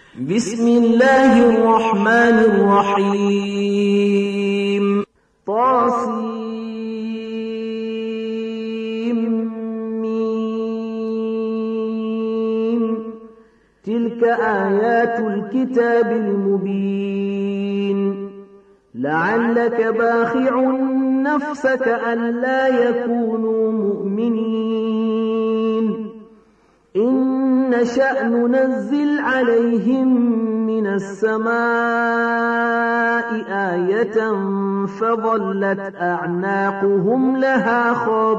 بسم الله الرحمن الرحيم طاسيم تلك آيات الكتاب المبين لعلك باخع نفسك ألا يكونوا مؤمنين إن نشأ ننزل عليهم من السماء آية فظلت أعناقهم لها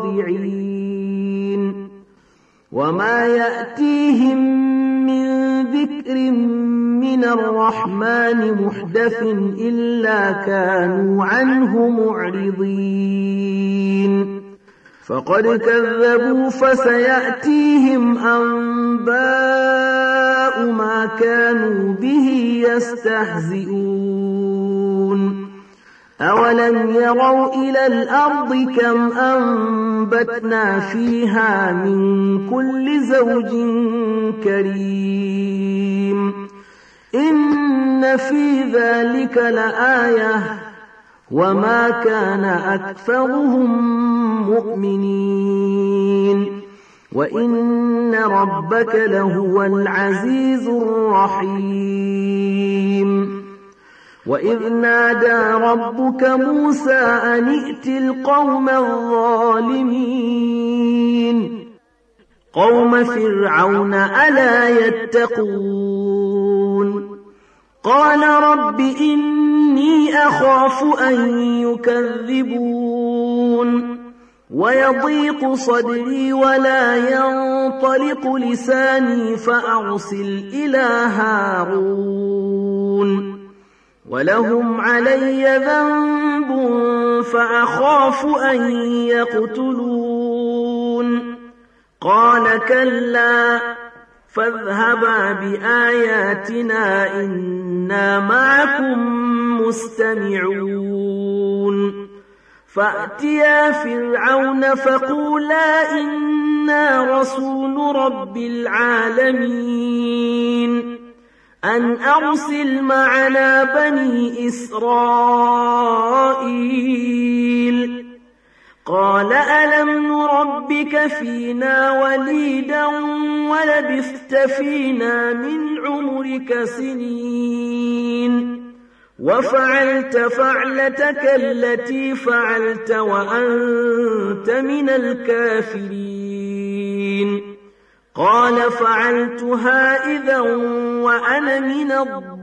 خاضعين وما يأتيهم من ذكر من الرحمن محدث إلا كانوا عنه معرضين فقد كذبوا فسيأتيهم أنباء ما كانوا به يستهزئون أولم يروا إلى الأرض كم أنبتنا فيها من كل زوج كريم إن في ذلك لآية وما كان أكثرهم مؤمنين وإن ربك لهو العزيز الرحيم وإذ نادى ربك موسى أن ائت القوم الظالمين قوم فرعون ألا يتقون قال رب إني أخاف أن يكذبون ويضيق صدري ولا ينطلق لساني فأرسل إلى هارون ولهم علي ذنب فأخاف أن يقتلون قال كلا فاذهبا بآياتنا إنا معكم مستمعون فأتيا فرعون فقولا إنا رسول رب العالمين أن أرسل معنا بني إسرائيل قال ألم نربك فينا وليدا ولبثت فينا من عمرك سنين وفعلت فعلتك التي فعلت وأنت من الكافرين قال فعلتها إذا وأنا من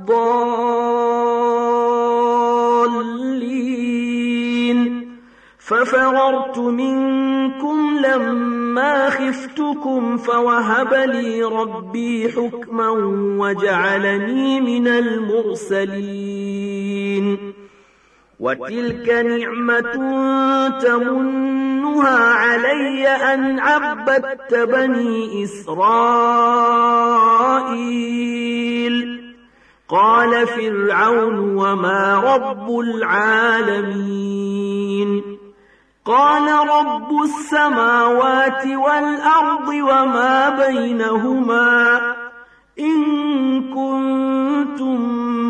الضالين ففررت منكم لما خفتكم فوهب لي ربي حكما وجعلني من المرسلين وتلك نعمة تمنها علي أن عبدت بني إسرائيل قال فرعون وما رب العالمين قال رب السماوات والأرض وما بينهما إن كنتم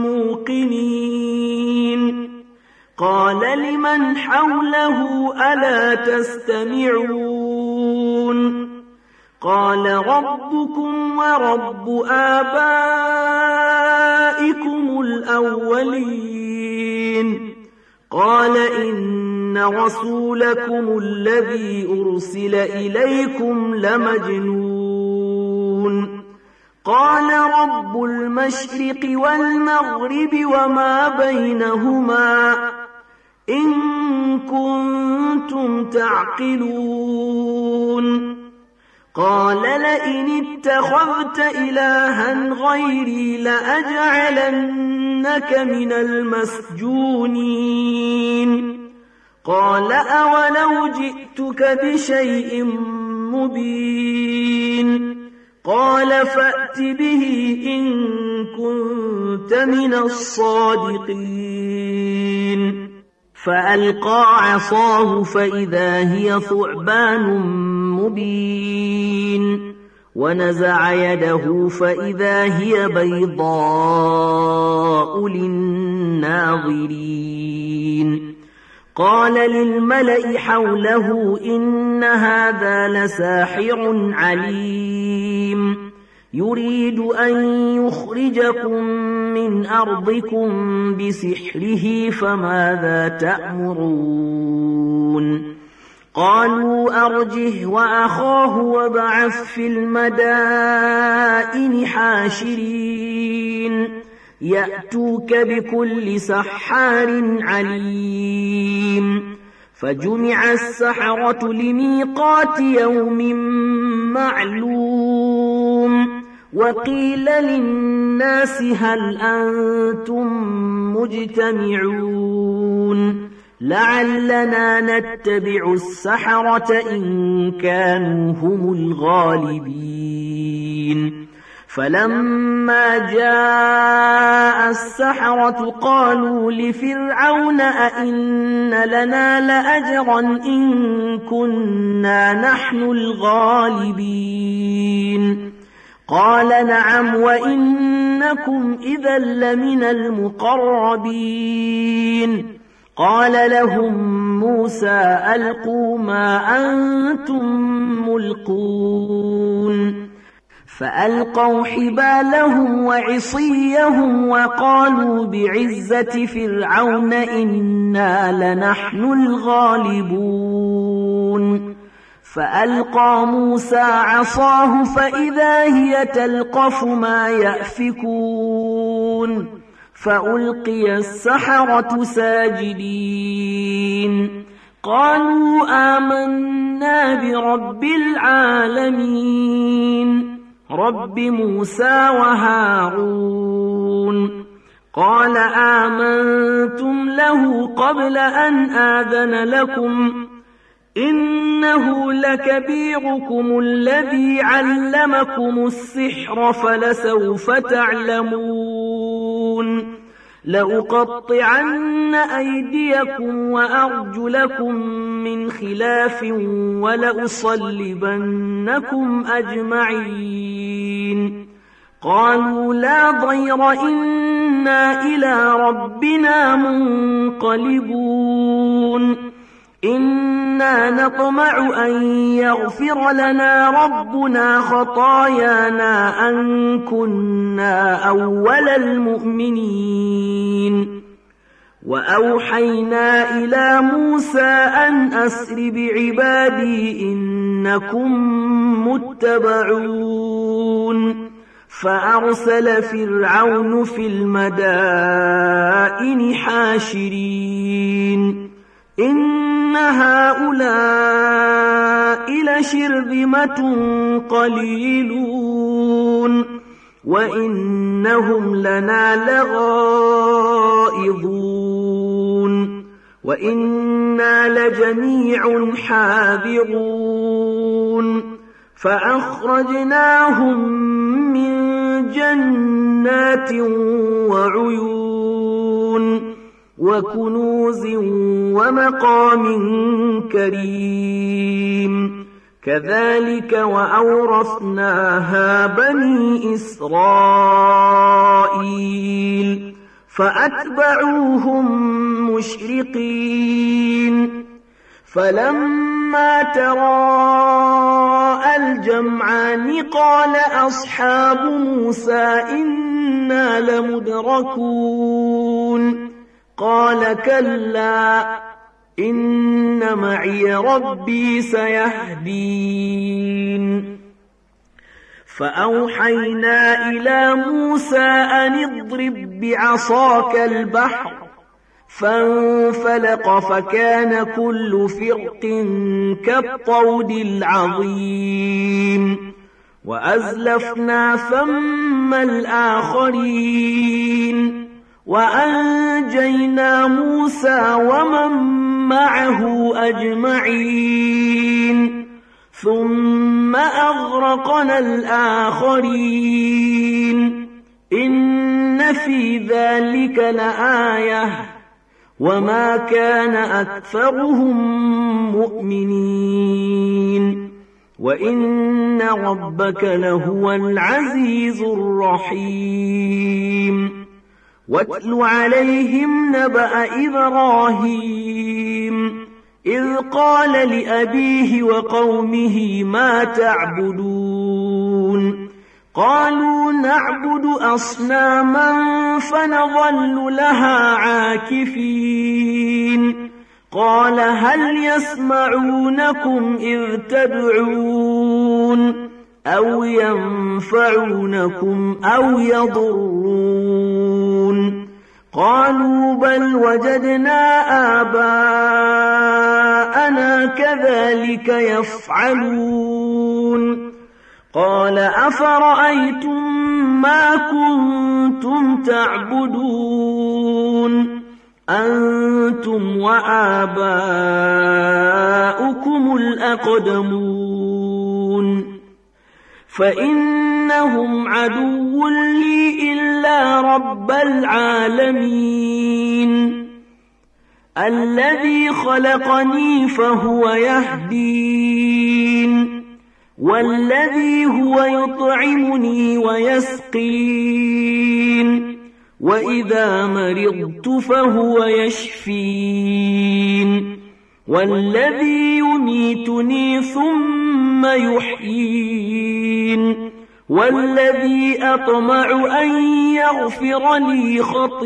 موقنين قال لمن حوله ألا تستمعون قال ربكم ورب آبائكم الأولين قال إن رسولكم الذي أرسل إليكم لمجنون قال رب المشرق والمغرب وما بينهما إن كنتم تعقلون قال لئن اتخذت إلها غيري لأجعلنك من المسجونين قال أولو جئتك بشيء مبين قال فأت به إن كنت من الصادقين فألقى عصاه فإذا هي ثعبان مبين ونزع يده فإذا هي بيضاء للناظرين قال للملأ حوله إن هذا لساحر عليم يريد أن يخرجكم من أرضكم بسحره فماذا تأمرون قالوا أرجه وأخاه وابعث في المدائن حاشرين يأتوك بكل سحار عليم فجمع السحرة لميقات يوم معلوم وقيل للناس هل أنتم مجتمعون لعلنا نتبع السحرة إن كانوا هم الغالبين فلما جاء السحرة قالوا لفرعون أئن لنا لأجرا إن كنا نحن الغالبين قال نعم وإنكم إذا لمن المقربين قال لهم موسى ألقوا ما أنتم ملقون فألقوا حبالهم وعصيهم وقالوا بعزة فرعون إنا لنحن الغالبون فألقى موسى عصاه فإذا هي تلقف ما يأفكون فألقي السحرة ساجدين قالوا آمنا برب العالمين رب موسى وهارون قال آمنتم له قبل أن آذن لكم إنه لكبيركم الذي علمكم السحر فلسوف تعلمون لأقطعن أيديكم وأرجلكم من خلاف ولأصلبنكم أجمعين قالوا لا ضير إنا إلى ربنا منقلبون إنا نطمع أن يغفر لنا ربنا خطايانا أن كنا أول المؤمنين وأوحينا إلى موسى أن أسر بعبادي إنكم متبعون فأرسل فرعون في المدائن حاشرين إن هؤلاء لشرذمة قليلون وإنهم لنا لغائظون وإنا لجميع حاذرون فأخرجناهم من جنات وعيون وكنوز ومقام كريم كذلك وأورثناها بني إسرائيل فأتبعوهم مشرقين فلما تراءى الجمعان قال أصحاب موسى إنا لمدركون قال كلا إن معي ربي سيهدين فأوحينا إلى موسى أن اضرب بعصاك البحر فانفلق فكان كل فرق كالطود العظيم وأزلفنا ثم الآخرين وأنجينا موسى ومن معه أجمعين ثم أغرقنا الآخرين إن في ذلك لآية وما كان أكثرهم مؤمنين وإن ربك لهو العزيز الرحيم واتل عليهم نبأ إبراهيم إذ قال لأبيه وقومه ما تعبدون قالوا نعبد أصناما فنظل لها عاكفين قال هل يسمعونكم إذ تدعون أو ينفعونكم أو يضرون قالوا بل وجدنا آباءنا كذلك يفعلون قال أفرأيتم ما كنتم تعبدون أنتم وآباؤكم الأقدمون فإنهم عدو لي إلا رب العالمين الذي خلقني فهو يهدين والذي هو يطعمني ويسقين وإذا مرضت فهو يشفين والذي يميتني ثم يحيين والذي أطمع أن يغفر لي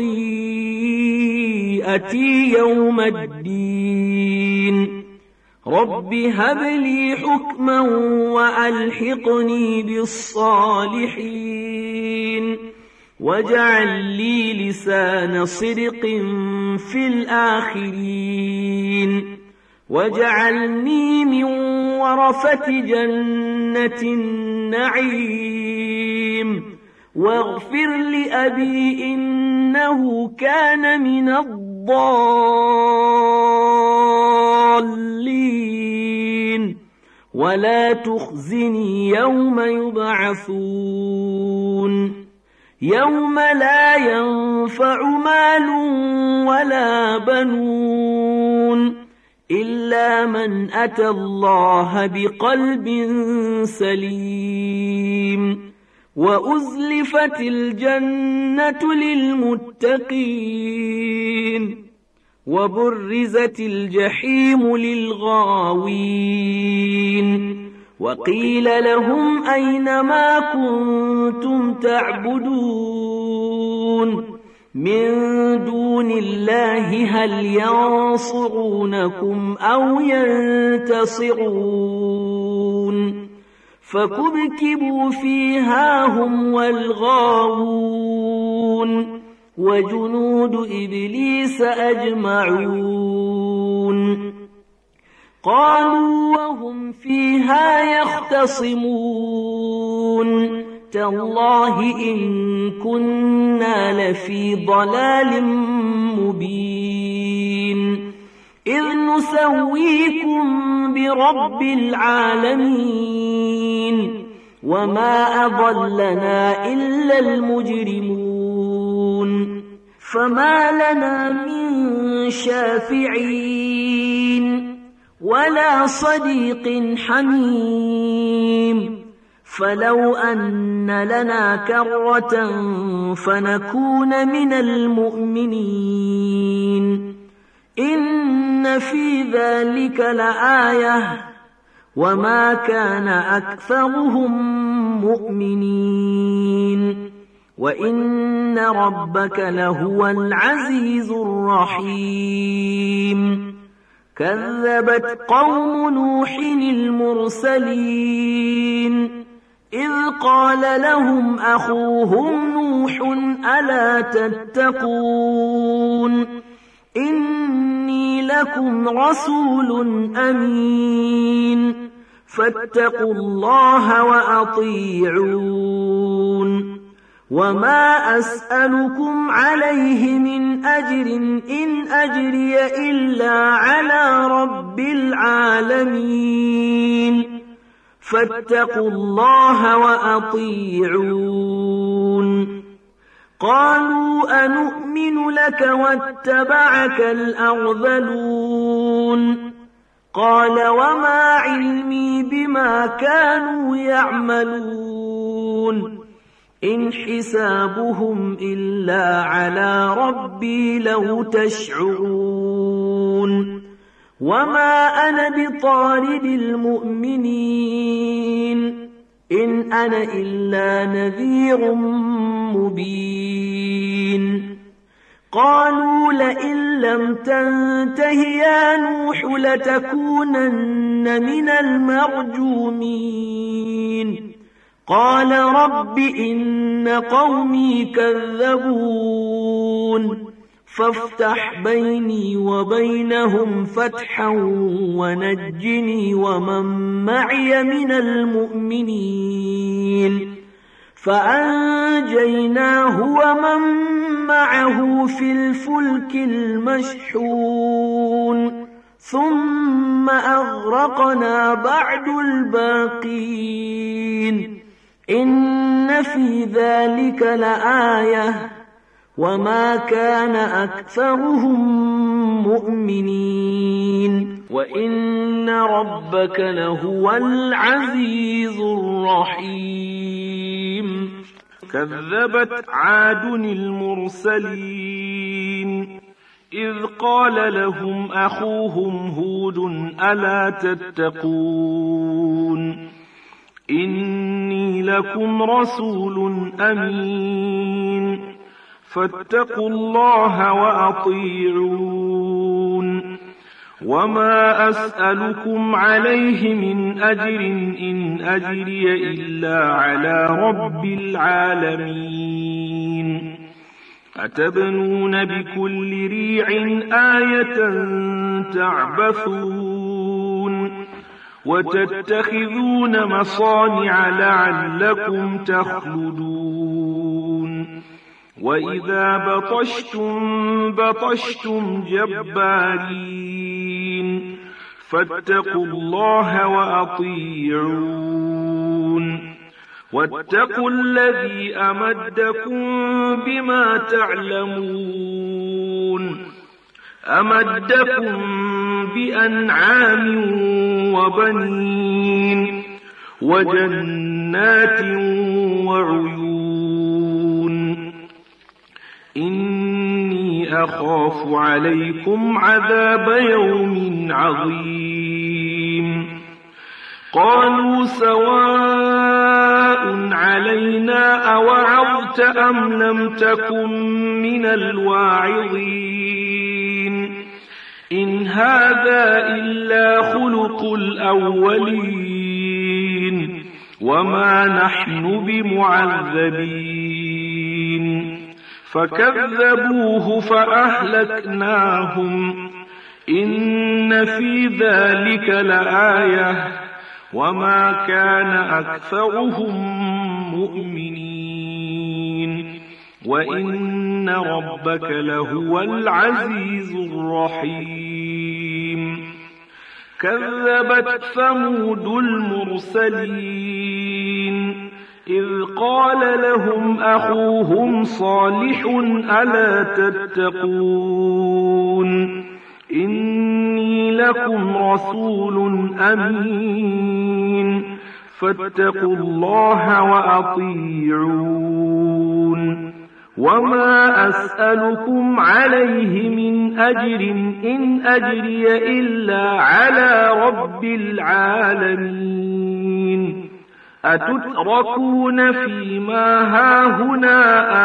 خطيئتي يوم الدين رب هب لي حكما وألحقني بالصالحين واجعل لي لسان صدق في الآخرين واجعلني من ورثة جنة النعيم واغفر لأبي إنه كان من الضالين ولا تخزني يوم يبعثون يوم لا ينفع مال ولا بنون إلا من أتى الله بقلب سليم وأزلفت الجنة للمتقين وبرزت الجحيم للغاوين وقيل لهم أين ما كنتم تعبدون من دون الله هل ينصرونكم أو ينتصرون فكبكبوا فيها هم والغاوون وجنود إبليس أجمعون قالوا وهم فيها يختصمون تالله إن كنا لفي ضلال مبين إذ نسويكم برب العالمين وما أضلنا إلا المجرمون فما لنا من شافعين ولا صديق حميم فلو أن لنا كرة فنكون من المؤمنين إن في ذلك لآية وما كان أكثرهم مؤمنين وإن ربك لهو العزيز الرحيم كذبت قوم نوح المرسلين إذ قال لهم أخوهم نوح ألا تتقون إني لكم رسول أمين فاتقوا الله وأطيعون وما أسألكم عليه من أجر إن أجري إلا على رب العالمين فاتقوا الله وأطيعون قالوا أنؤمن لك واتبعك الأرذلون قال وما علمي بما كانوا يعملون إن حسابهم إلا على ربي لو تشعرون وما أنا بطارد المؤمنين إن أنا إلا نذير مبين قالوا لئن لم تنته يا نوح لتكونن من المرجومين قال رب إن قومي كذبون فافتح بيني وبينهم فتحا ونجني ومن معي من المؤمنين فأنجيناه ومن معه في الفلك المشحون ثم أغرقنا بعد الباقين إن في ذلك لآية وما كان أكثرهم مؤمنين وإن ربك لهو العزيز الرحيم كذبت عاد المرسلين إذ قال لهم أخوهم هود ألا تتقون إني لكم رسول أمين فاتقوا الله وأطيعون وما أسألكم عليه من أجر إن أجري إلا على رب العالمين أتبنون بكل ريع آية تعبثون وتتخذون مصانع لعلكم تخلدون وإذا بطشتم جبارين فاتقوا الله وأطيعون واتقوا الذي أمدكم بما تعلمون أمدكم بأنعام وبنين وجنات وعيون إني أخاف عليكم عذاب يوم عظيم قالوا سواء علينا أوعظت أم لم تكن من الواعظين إن هذا إلا خلق الأولين وما نحن بمعذبين فكذبوه فأهلكناهم إن في ذلك لآية وما كان أكثرهم مؤمنين وإن ربك لهو العزيز الرحيم كذبت ثمود المرسلين إذ قال لهم أخوهم صالح ألا تتقون إني لكم رسول أمين فاتقوا الله وأطيعون وما أسألكم عليه من أجر إن أجري إلا على رب العالمين أتتركون فيما هاهنا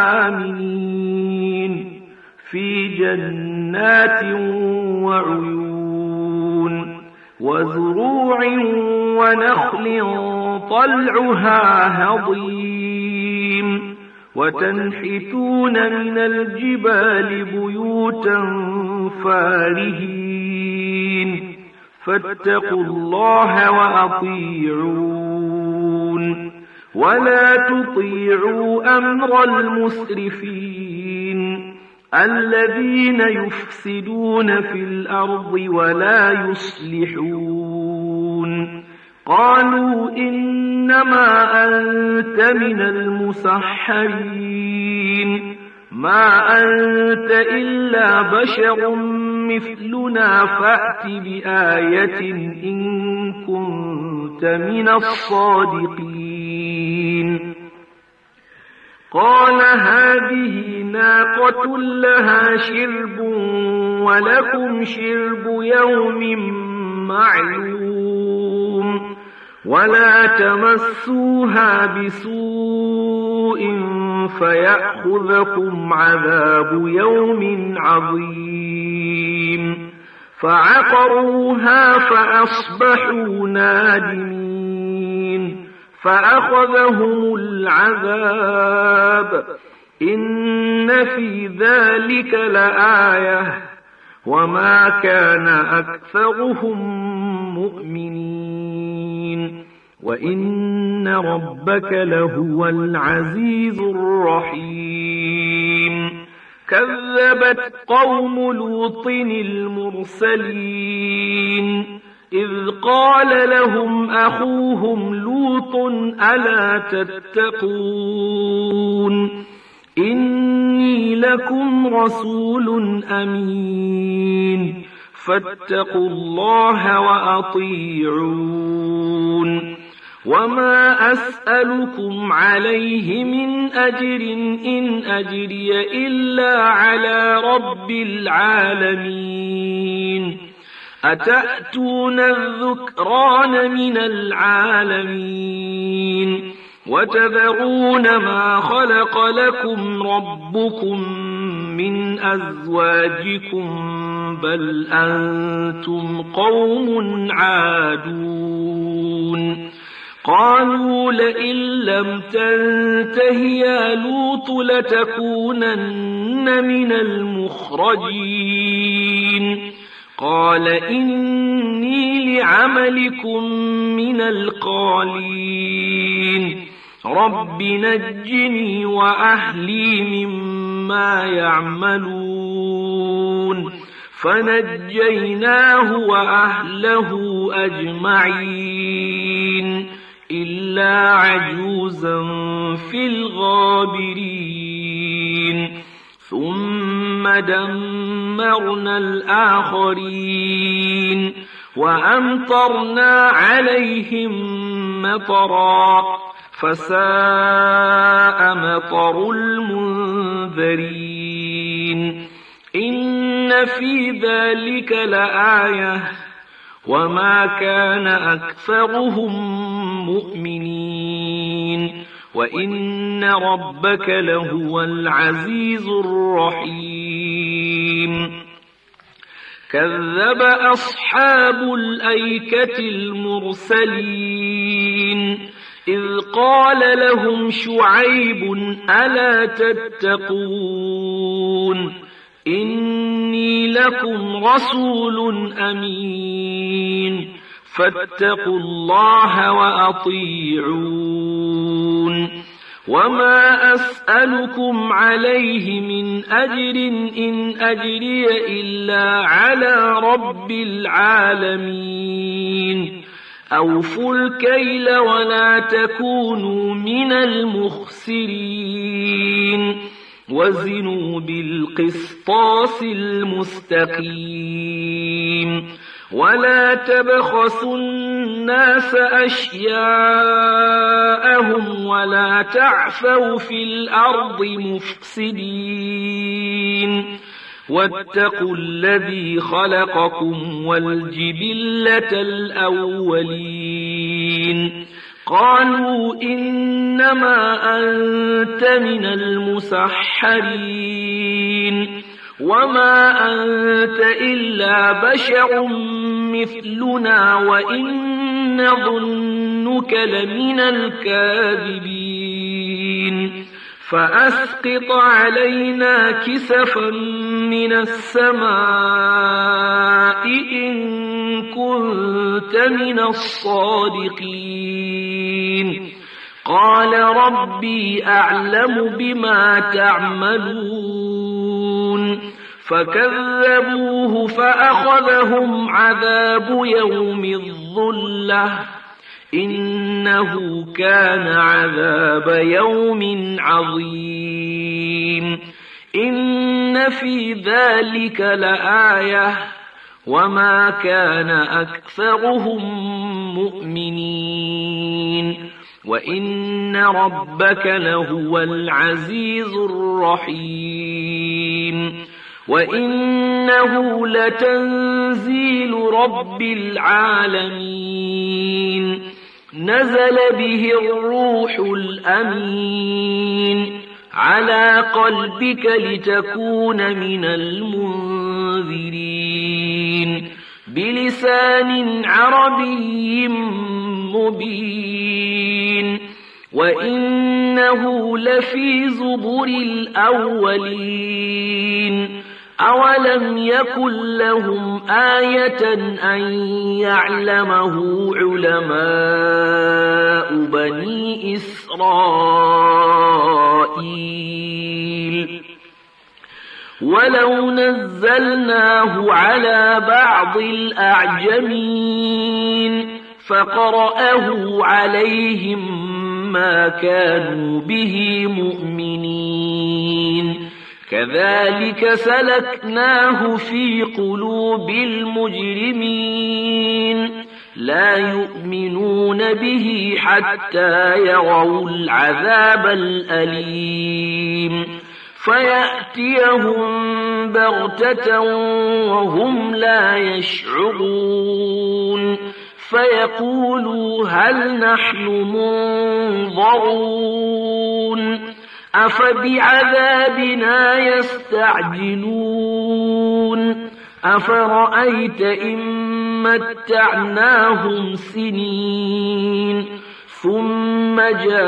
آمنين في جنات وعيون وزروع ونخل طلعها هضيم وتنحتون من الجبال بيوتا فارهين فاتقوا الله وأطيعون ولا تطيعوا أمر المسرفين الذين يفسدون في الأرض ولا يصلحون قالوا إنما أنت من المسحرين ما أنت إلا بشر مثلنا فأت بآية إن كنت من الصادقين. قال هذه ناقة لها شرب ولكم شرب يوم معلوم ولا تمسوها بسوء فيأخذكم عذاب يوم عظيم. فعقروها فأصبحوا نادمين فأخذهم العذاب إن في ذلك لآية وما كان أكثرهم مؤمنين وإن ربك لهو العزيز الرحيم. كذبت قوم لوط المرسلين إذ قال لهم أخوهم لوط ألا تتقون إني لكم رسول أمين فاتقوا الله وأطيعون. وما أسألكم عليه من أجر إن أجري إلا على رب العالمين. أتأتون الذكران من العالمين وتذرون ما خلق لكم ربكم من أزواجكم بل أنتم قوم عادون. قالوا لئن لم تنته يا لوط لتكونن من المخرجين. قال إني لعملكم من القالين رب نجني وأهلي مما يعملون. فنجيناه وأهله أجمعين إلا عجوزا في الغابرين. ثم دمرنا الآخرين وأمطرنا عليهم مطرا فساء مطر المنذرين. إن في ذلك لآية وما كان أكثرهم مؤمنين وإن ربك لهو العزيز الرحيم. كذب أصحاب الأيكة المرسلين إذ قال لهم شعيب ألا تتقون إني لكم رسول أمين فاتقوا الله وأطيعون. وما أسألكم عليه من أجر إن أجري إلا على رب العالمين. أوفوا الكيل ولا تكونوا من المخسرين وزنوا بالقسطاس المستقيم ولا تبخسوا الناس أشياءهم ولا تعثوا في الأرض مفسدين واتقوا الذي خلقكم والجبلة الأولين. قالوا إنما أنت من المسحرين وما أنت إلا بشر مثلنا وإن نظنك لمن الكاذبين. فأسقط علينا كسفا من السماء إن كنت من الصادقين. قال ربي أعلم بما تعملون. فكذبوه فأخذهم عذاب يوم الظلة إنه كان عذاب يوم عظيم. إن في ذلك لآية وما كان أكثرهم مؤمنين وإن ربك لهو العزيز الرحيم وإنه لتنزيل رب العالمين نزل به الروح الأمين على قلبك لتكون من المنذرين بلسان عربي مبين وإنه لفي زبر الأولين أولم يكن لهم آية أن يعلمه علماء بني إسرائيل ولو نزلناه على بعض الأعجمين فقرأه عليهم ما كانوا به مؤمنين كذلك سلكناه في قلوب المجرمين لا يؤمنون به حتى يروا العذاب الأليم فيأتيهم بغتة وهم لا يشعرون فيقولوا هل نحن منظرون أفبعذابنا يستعجلون أفرأيت إن متعناهم سنين ثم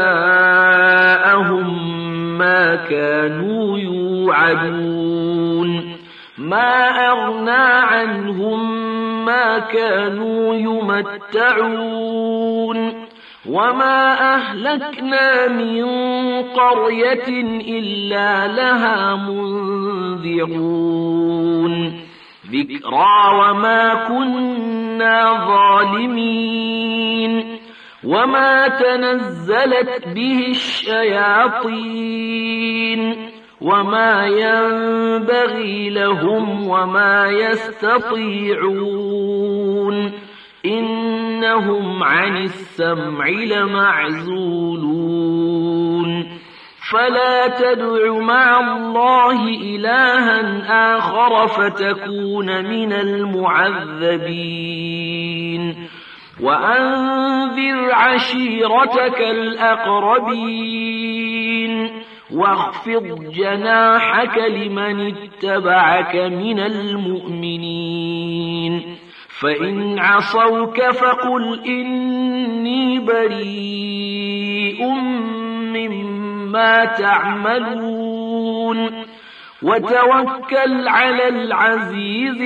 جاءهم ما كانوا يوعدون ما أغنى عنهم ما كانوا يمتعون وما أهلكنا من قرية إلا لها منذرون ذكرى وما كنا ظالمين وما تنزلت به الشياطين وما ينبغي لهم وما يستطيعون إنهم عن السمع لمعزولون فلا تدع مع الله إلها آخر فتكون من المعذبين وأنذر عشيرتك الأقربين واخفض جناحك لمن اتبعك من المؤمنين فإن عصوك فقل إني بريء مما تعملون وتوكل على العزيز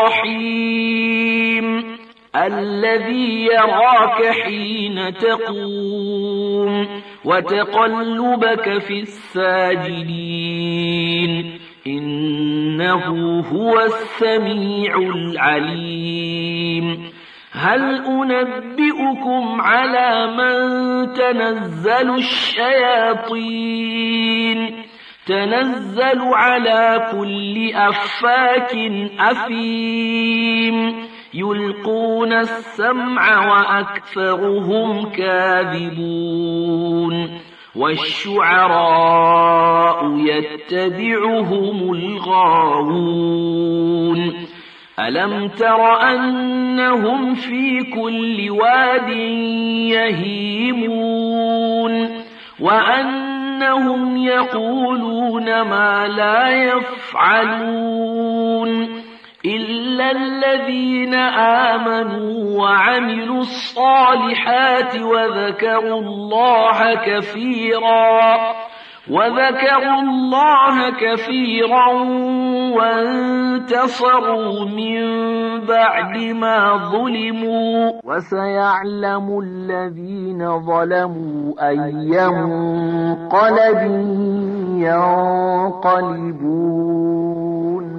الرحيم الذي يراك حين تقوم وتقلبك في الساجدين إنه هو السميع العليم هل أنبئكم على من تنزل الشياطين تنزل على كل أفاك أثيم يلقون السمع وأكثرهم كاذبون والشعراء يتبعهم الغاوون ألم تر أنهم في كل واد يهيمون وأنهم يقولون ما لا يفعلون إلا الذين آمنوا وعملوا الصالحات وذكروا الله كثيرا وانتصروا من بعد ما ظلموا وسيعلم الذين ظلموا أي منقلب ينقلبون